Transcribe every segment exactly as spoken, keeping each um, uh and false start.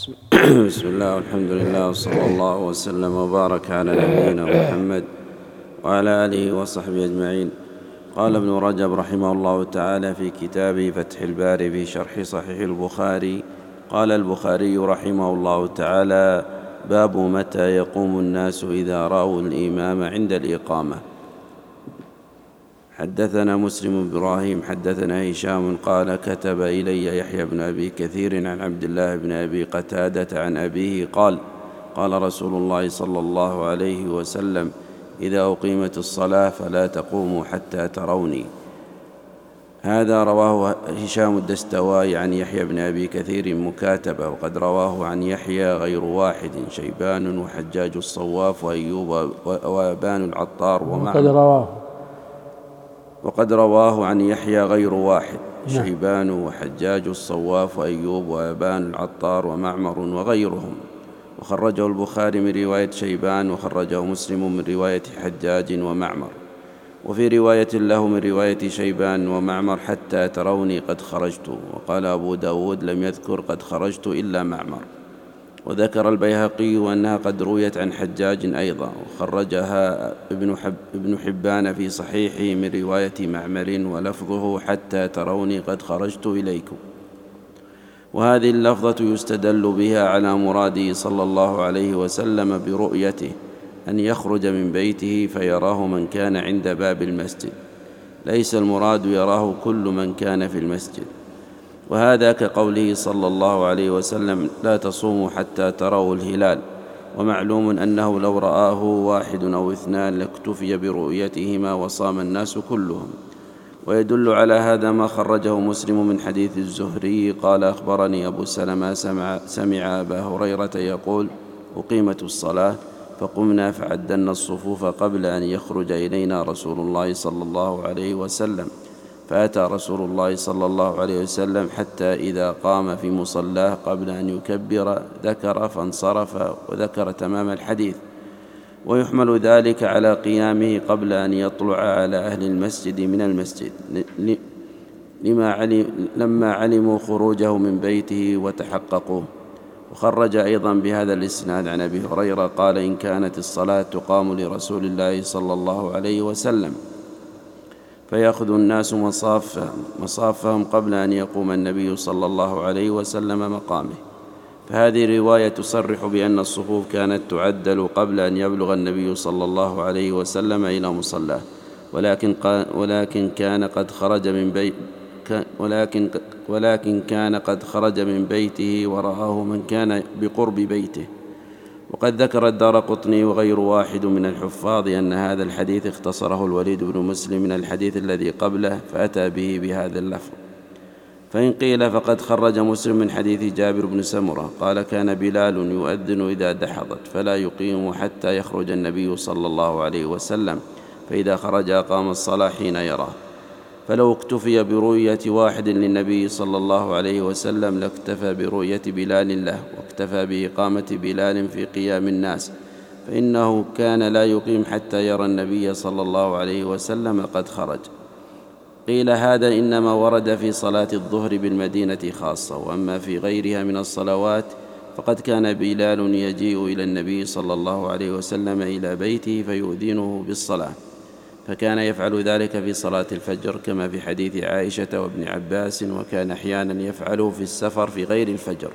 بسم الله والحمد لله وصلى الله وسلم وبارك على نبينا محمد وعلى آله وصحبه أجمعين. قال ابن رجب رحمه الله تعالى في كتابه فتح الباري في شرح صحيح البخاري: قال البخاري رحمه الله تعالى: باب متى يقوم الناس إذا رأوا الإمام عند الإقامة. حدثنا مسلم بن إبراهيم حدثنا هشام قال: كتب إلي يحيى بن أبي كثير عن عبد الله بن أبي قتادة عن أبيه قال: قال رسول الله صلى الله عليه وسلم: إذا أقيمت الصلاة فلا تقوموا حتى تروني. هذا رواه هشام الدستوائي عن يحيى بن أبي كثير مكاتبة، وقد رواه عن يحيى غير واحد: شيبان وحجاج الصواف وأيوب وأبان العطار ومعمر. وقد رواه عن يحيى غير واحد: شيبان وحجاج الصواف وأيوب وأبان العطار ومعمر وغيرهم. وخرجه البخاري من رواية شيبان، وخرجه مسلم من رواية حجاج ومعمر. وفي رواية له من رواية شيبان ومعمر: حتى تروني قد خرجت. وقال أبو داود: لم يذكر قد خرجت إلا معمر. وذكر البيهقي أنها قد رويت عن حجاج أيضا، وخرجها ابن, حب ابن حبان في صحيحه من رواية معمر، ولفظه: حتى تروني قد خرجت إليكم. وهذه اللفظة يستدل بها على مراده صلى الله عليه وسلم برؤيته، أن يخرج من بيته فيراه من كان عند باب المسجد، ليس المراد يراه كل من كان في المسجد. وهذا كقوله صلى الله عليه وسلم: لا تصوموا حتى تروا الهلال. ومعلوم أنه لو رآه واحد أو اثنان لاكتفي برؤيتهما وصام الناس كلهم. ويدل على هذا ما خرجه مسلم من حديث الزهري قال: أخبرني أبو سلمة سمع, سمع أبا هريرة يقول: أقيمت الصلاة فقمنا فعدلنا الصفوف قبل أن يخرج إلينا رسول الله صلى الله عليه وسلم، فأتى رسول الله صلى الله عليه وسلم حتى إذا قام في مصلاه قبل أن يكبر ذكر فانصرف، وذكر تمام الحديث. ويحمل ذلك على قيامه قبل أن يطلع على أهل المسجد من المسجد، لما علم لما علموا خروجه من بيته وتحققوه. وخرج أيضا بهذا الإسناد عن أبي هريرة قال: إن كانت الصلاة تقام لرسول الله صلى الله عليه وسلم فيأخذ الناس مصافهم, مصافهم قبل أن يقوم النبي صلى الله عليه وسلم مقامه. فهذه رواية تصرح بأن الصفوف كانت تعدل قبل أن يبلغ النبي صلى الله عليه وسلم إلى مصلاه، ولكن, ولكن كان قد خرج من بيت ولكن, ولكن كان قد خرج من بيته ورآه من كان بقرب بيته. وقد ذكر الدارقطني وغير واحد من الحفاظ أن هذا الحديث اختصره الوليد بن مسلم من الحديث الذي قبله، فأتى به بهذا اللفظ. فإن قيل فقد خرج مسلم من حديث جابر بن سمرة قال: كان بلال يؤذن إذا دحضت فلا يقيم حتى يخرج النبي صلى الله عليه وسلم، فإذا خرج أقام الصلاة حين يراه. فلو اكتفي برؤية واحد للنبي صلى الله عليه وسلم لاكتفى برؤية بلال له، واكتفى بإقامة بلال في قيام الناس، فإنه كان لا يقيم حتى يرى النبي صلى الله عليه وسلم قد خرج. قيل: هذا إنما ورد في صلاة الظهر بالمدينة خاصة، وأما في غيرها من الصلوات فقد كان بلال يجيء إلى النبي صلى الله عليه وسلم إلى بيته فيؤذنه بالصلاة، فكان يفعل ذلك في صلاة الفجر كما في حديث عائشة وابن عباس، وكان أحيانا يفعله في السفر في غير الفجر،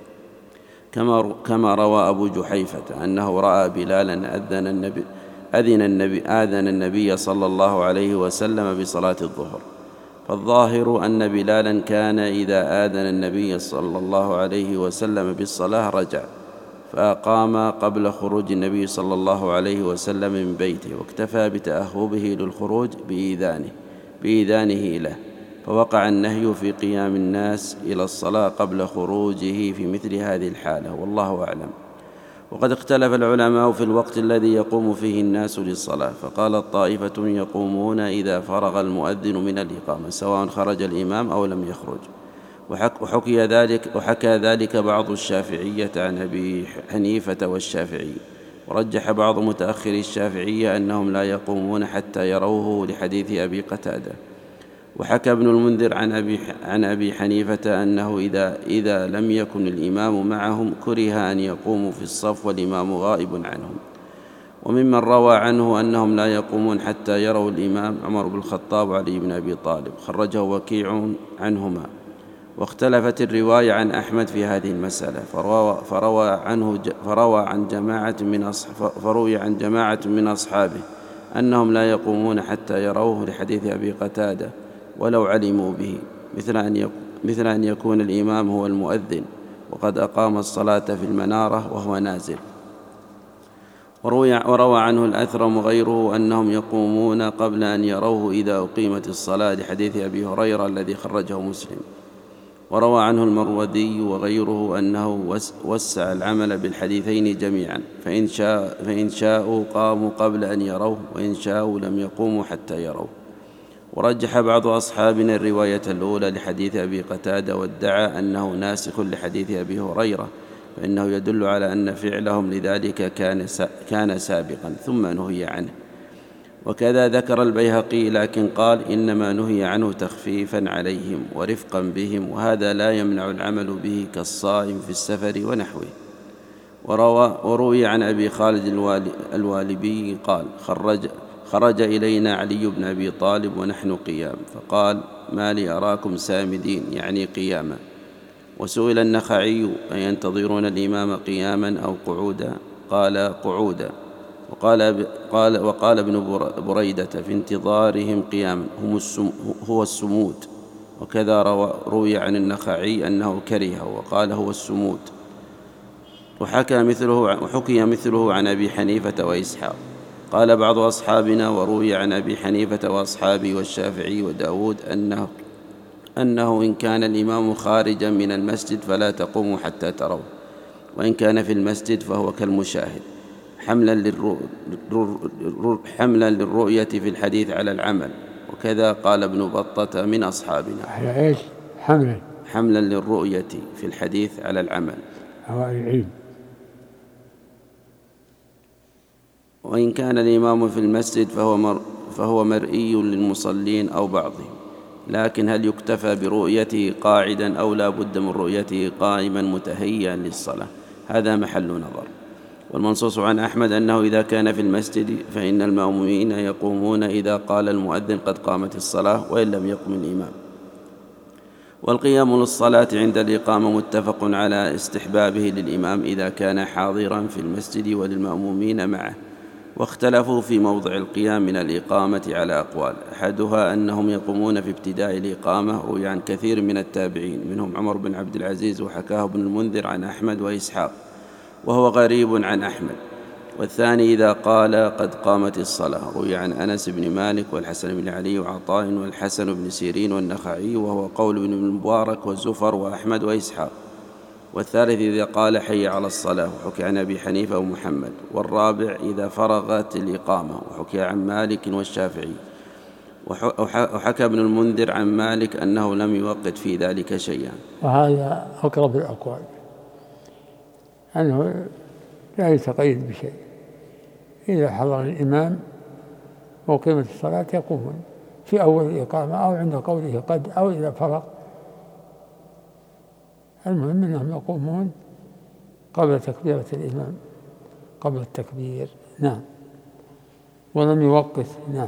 كما, كما روى أبو جحيفة أنه رأى بلالا أذن النبي, أذن النبي, آذن النبي صلى الله عليه وسلم بصلاة الظهر. فالظاهر أن بلالا كان إذا آذن النبي صلى الله عليه وسلم بالصلاة رجع فأقام قبل خروج النبي صلى الله عليه وسلم من بيته، واكتفى بتأهبه للخروج بإيذانه, بإيذانه له، فوقع النهي في قيام الناس إلى الصلاة قبل خروجه في مثل هذه الحالة، والله أعلم. وقد اختلف العلماء في الوقت الذي يقوم فيه الناس للصلاة، فقالت طائفة: يقومون إذا فرغ المؤذن من الإقامة سواء خرج الإمام أو لم يخرج. وحكي ذلك وحكى ذلك بعض الشافعية عن أبي حنيفة والشافعي. ورجح بعض متأخري الشافعية أنهم لا يقومون حتى يروه لحديث أبي قتادة. وحكى ابن المنذر عن أبي, عن أبي حنيفة أنه إذا, إذا لم يكن الإمام معهم كره أن يقوموا في الصف والإمام غائب عنهم. وممن روى عنه أنهم لا يقومون حتى يروا الإمام عمر بن الخطاب وعلي بن أبي طالب، خرجه وكيع عنهما. واختلفت الرواية عن أحمد في هذه المسألة، فروى, فروى, عنه فروى عن جماعة من أصحاب فروي عن جماعة من أصحابه أنهم لا يقومون حتى يروه لحديث أبي قتادة ولو علموا به، مثل أن, مثل أن يكون الإمام هو المؤذن وقد أقام الصلاة في المنارة وهو نازل. وروى عنه الأثرم وغيره أنهم يقومون قبل أن يروه إذا أقيمت الصلاة لحديث أبي هريرة الذي خرجه مسلم. وروى عنه المروذي وغيره أنه وسع العمل بالحديثين جميعا، فإن, شاء فإن شاءوا قاموا قبل أن يروه، وإن شاءوا لم يقوموا حتى يروه. ورجح بعض أصحابنا الرواية الأولى لحديث أبي قتادة وادعى أنه ناسخ لحديث أبي هريرة، فإنه يدل على أن فعلهم لذلك كان كان سابقا ثم نهي عنه. وكذا ذكر البيهقي، لكن قال إنما نهي عنه تخفيفا عليهم ورفقا بهم، وهذا لا يمنع العمل به كالصائم في السفر ونحوه. وروى وروي عن أبي خالد الوالبي قال خرج, خرج إلينا علي بن أبي طالب ونحن قيام، فقال ما لي أراكم سامدين، يعني قياما. وسئل النخعي أينتظرون الإمام قياما أو قعودا؟ قال قعودا. وقال, قال وقال ابن بريدة في انتظارهم قياما هم السم هو السمود. وكذا روي عن النخعي أنه كره وقال هو السمود. وحكى مثله وحكي مثله عن أبي حنيفة وإسحاق. قال بعض أصحابنا وروي عن أبي حنيفة وأصحابه والشافعي وداود أنه أنه إن كان الإمام خارجا من المسجد فلا تقوموا حتى تروا، وإن كان في المسجد فهو كالمشاهد، حملا, للرؤ... حملا للرؤية في الحديث على العمل. وكذا قال ابن بطة من أصحابنا حملا حملا للرؤية في الحديث على العمل. وإن كان الإمام في المسجد فهو, مر... فهو مرئي للمصلين أو بعضهم، لكن هل يكتفى برؤيته قاعدا أو لا بد من رؤيته قائما متهيئا للصلاة؟ هذا محل نظر. والمنصوص عن أحمد أنه إذا كان في المسجد فإن المأمومين يقومون إذا قال المؤذن قد قامت الصلاة وإن لم يقم الإمام. والقيام للصلاة عند الإقامة متفق على استحبابه للإمام إذا كان حاضرا في المسجد وللمأمومين معه. واختلفوا في موضع القيام من الإقامة على أقوال، أحدها أنهم يقومون في ابتداء الإقامة، روي عن كثير من التابعين منهم عمر بن عبد العزيز، وحكاه ابن المنذر عن أحمد وإسحاق وهو غريب عن أحمد. والثاني إذا قال قد قامت الصلاة، روي عن أنس بن مالك والحسن بن علي وعطاء والحسن بن سيرين والنخعي، وهو قول ابن المبارك والزفر وأحمد وإسحاق. والثالث إذا قال حي على الصلاة، وحكي عن أبي حنيفة ومحمد. والرابع إذا فرغت الإقامة، وحكي عن مالك والشافعي. وحكى ابن المنذر عن مالك أنه لم يوقت في ذلك شيئا. وهذا أقرب الأقوال، أنه لا يتقيد بشيء، إذا حضر الإمام وقيمة الصلاة يقومون في أول الإقامة أو عند قوله قد أو إذا فرغ، المهم أنهم يقومون قبل تكبيرة الإمام، قبل التكبير. نعم. ولم يوقت. نعم.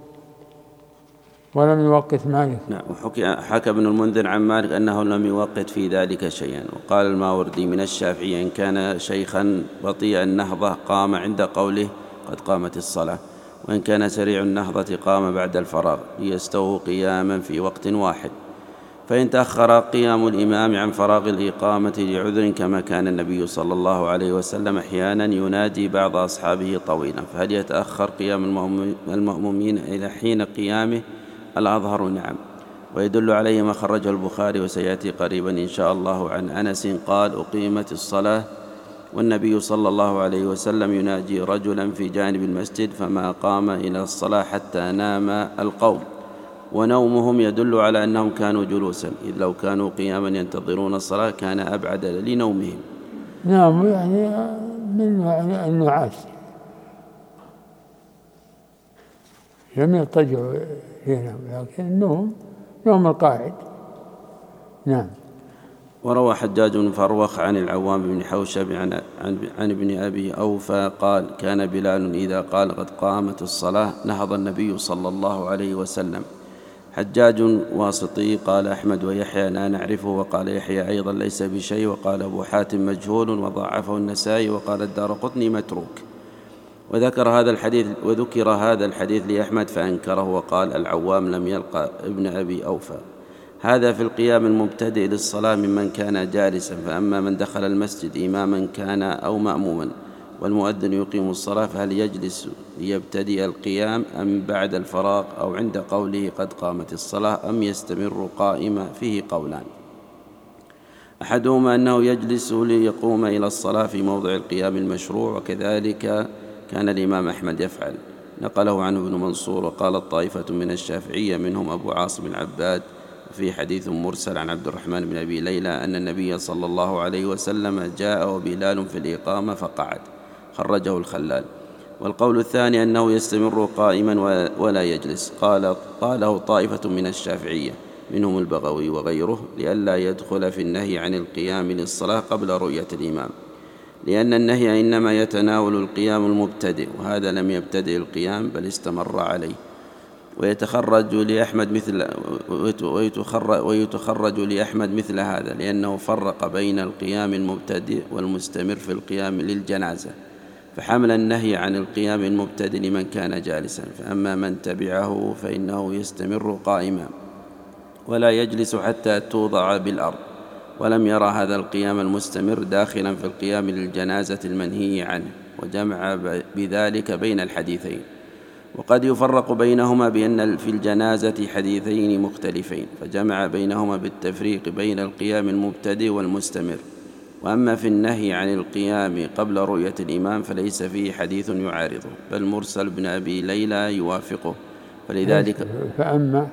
ولم يوقت مالك. نعم. وحكى حكى ابن المنذر عن مالك أنه لم يوقت في ذلك شيئا. وقال الماوردي من الشافعي إن كان شيخا بطيء النهضة قام عند قوله قد قامت الصلاة، وإن كان سريع النهضة قام بعد الفراغ ليستووا قياما في وقت واحد. فإن تأخر قيام الإمام عن فراغ الإقامة لعذر، كما كان النبي صلى الله عليه وسلم أحيانا ينادي بعض أصحابه طويلا، فهل يتأخر قيام المأمومين إلى حين قيامه؟ الأظهر نعم. ويدل عليه ما خرجه البخاري وسيأتي قريبا إن شاء الله عن أنس قال أقيمت الصلاة والنبي صلى الله عليه وسلم يناجي رجلا في جانب المسجد فما قام إلى الصلاة حتى نام القوم، ونومهم يدل على أنهم كانوا جلوسا، إذ لو كانوا قياما ينتظرون الصلاة كان أبعد لنومهم. نعم، يعني من النعاس لم يضطجعوا هنا، لكن النوم يوم القاعد. نعم. وروى حجاج بن فروخ عن العوام بن حوشب عن, عن, عن ابن أبي أوفى قال كان بلال إذا قال قد قامت الصلاة نهض النبي صلى الله عليه وسلم. حجاج واسطي. قال أحمد ويحيى لا نعرفه، وقال يحيى أيضا ليس بشيء، وقال أبو حاتم مجهول وضعفه النسائي، وقال الدارقطني متروك. وذكر هذا الحديث وذكر هذا الحديث لأحمد فأنكره وقال العوام لم يلقى ابن أبي أوفى. هذا في القيام المبتدئ للصلاة ممن كان جالسا، فأما من دخل المسجد إماما كان أو مأموما والمؤذن يقيم الصلاة فهل يجلس ليبتدئ القيام أم بعد الفراغ أو عند قوله قد قامت الصلاة أم يستمر قائما؟ فيه قولان، أحدهما أنه يجلس ليقوم إلى الصلاة في موضع القيام المشروع، وكذلك كان الإمام أحمد يفعل، نقله عنه ابن منصور. وقال طائفة من الشافعية منهم أبو عاصم العباد في حديث مرسل عن عبد الرحمن بن أبي ليلى أن النبي صلى الله عليه وسلم جاء وبلال في الإقامة فقعد، خرجه الخلال. والقول الثاني أنه يستمر قائما ولا يجلس، قال قاله طائفة من الشافعية منهم البغوي وغيره لئلا يدخل في النهي عن القيام للصلاة قبل رؤية الإمام، لأن النهي إنما يتناول القيام المبتدئ، وهذا لم يبتدئ القيام بل استمر عليه. ويتخرج لأحمد مثل ويتخرج لأحمد مثل هذا لأنه فرق بين القيام المبتدئ والمستمر في القيام للجنازة، فحمل النهي عن القيام المبتدئ لمن كان جالسا، فأما من تبعه فإنه يستمر قائما ولا يجلس حتى توضع بالأرض، ولم يرى هذا القيام المستمر داخلا في القيام للجنازة المنهي عنه، وجمع بذلك بين الحديثين. وقد يفرق بينهما بأن في الجنازة حديثين مختلفين، فجمع بينهما بالتفريق بين القيام المبتدئ والمستمر. وأما في النهي عن القيام قبل رؤية الإمام فليس فيه حديث يعارضه، بل مرسل بن أبي ليلى يوافقه، فلذلك فأما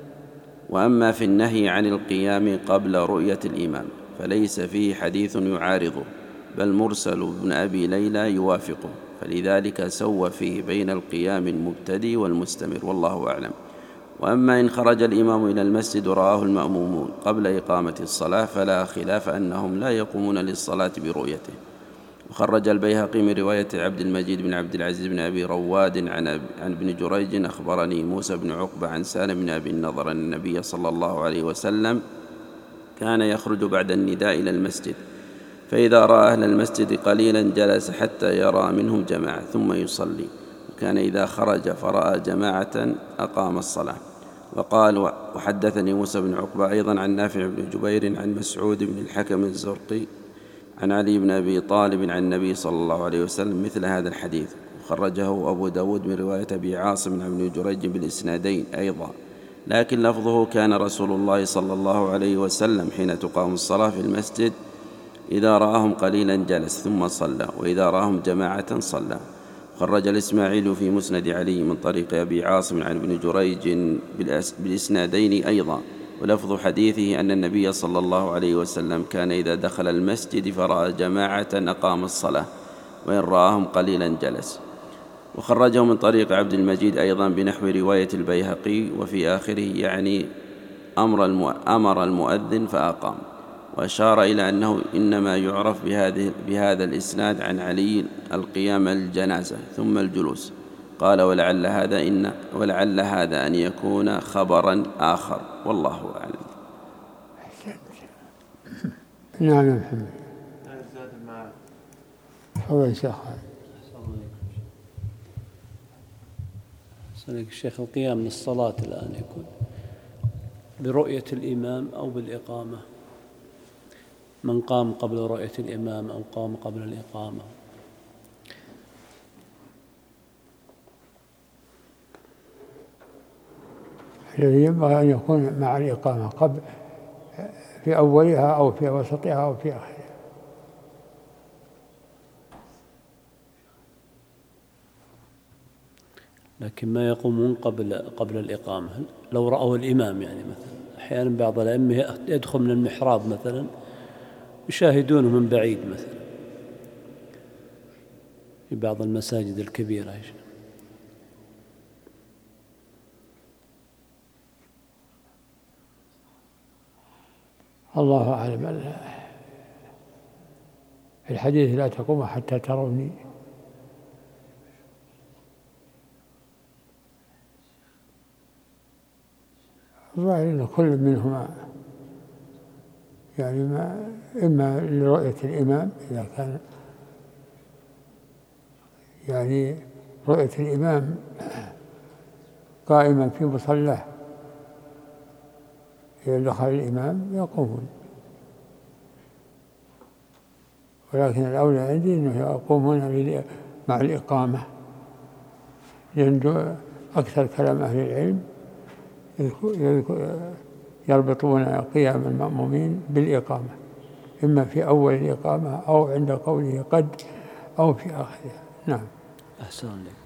وأما في النهي عن القيام قبل رؤية الإمام فليس فيه حديث يعارضه، بل مرسل بن أبي ليلى يوافقه، فلذلك سوى فيه بين القيام المبتدئ والمستمر، والله أعلم. وأما إن خرج الإمام إلى المسجد ورآه المأمومون قبل إقامة الصلاة فلا خلاف أنهم لا يقومون للصلاة برؤيته. وخرج البيهقي من رواية عبد المجيد بن عبد العزيز بن أبي رواد عن, عن ابن جريج أخبرني موسى بن عقبة عن سالم بن أبي النضر أن النبي صلى الله عليه وسلم كان يخرج بعد النداء إلى المسجد، فإذا رأى أهل المسجد قليلا جلس حتى يرى منهم جماعة ثم يصلي، وكان إذا خرج فرأى جماعة أقام الصلاة. وقال وحدثني موسى بن عقبة أيضا عن نافع بن جبير عن مسعود بن الحكم الزرقي عن علي بن أبي طالب عن النبي صلى الله عليه وسلم مثل هذا الحديث. وخرجه أبو داود من رواية أبي عاصم عن ابن جريج بالإسنادين أيضا، لكن لفظه كان رسول الله صلى الله عليه وسلم حين تقام الصلاة في المسجد إذا رآهم قليلا جلس ثم صلى، وإذا رآهم جماعة صلى. خرج الإسماعيل في مسند علي من طريق أبي عاصم عن ابن جريج بالإسنادين أيضا، ولفظ حديثه أن النبي صلى الله عليه وسلم كان إذا دخل المسجد فرأى جماعة أقام الصلاة، وإن رآهم قليلا جلس. وخرجه من طريق عبد المجيد أيضا بنحو رواية البيهقي، وفي آخره يعني أمر المؤذن فأقام، وأشار إلى أنه إنما يعرف بهذه بهذا الإسناد عن علي القيام الجنازة ثم الجلوس. قال ولعل هذا إن ولعل هذا أن يكون خبرا آخر، والله أعلم. نعم يا محمد. تفضل يا شيخ. سألك الشيخ، القيام من الصلاة الآن يكون برؤية الإمام أو بالإقامة؟ من قام قبل رؤية الإمام أو قام قبل الإقامة؟ الذي ينبغي أن يكون مع الإقامة قبل في أولها أو في وسطها أو في آخرها. لكن ما يقومون قبل قبل الإقامة لو رأوا الإمام، يعني مثلا أحيانا بعض الأئمة يدخل من المحراب مثلا يشاهدونه من بعيد مثلا في بعض المساجد الكبيرة. يشاهد. الله أعلم. الحديث لا تقوم حتى تروني. الظاهر أن كل منهما يعني ما إما لرؤية الإمام إذا كان يعني رؤية الإمام قائما في مصلاه إذا دخل الإمام يقومون، ولكن الأولى عندي أنه يقومون مع الإقامة، لأن أكثر كلام أهل العلم يربطون قيام المأمومين بالإقامة، إما في أول الإقامة أو عند قوله قد أو في آخرها. نعم. أحسن لك.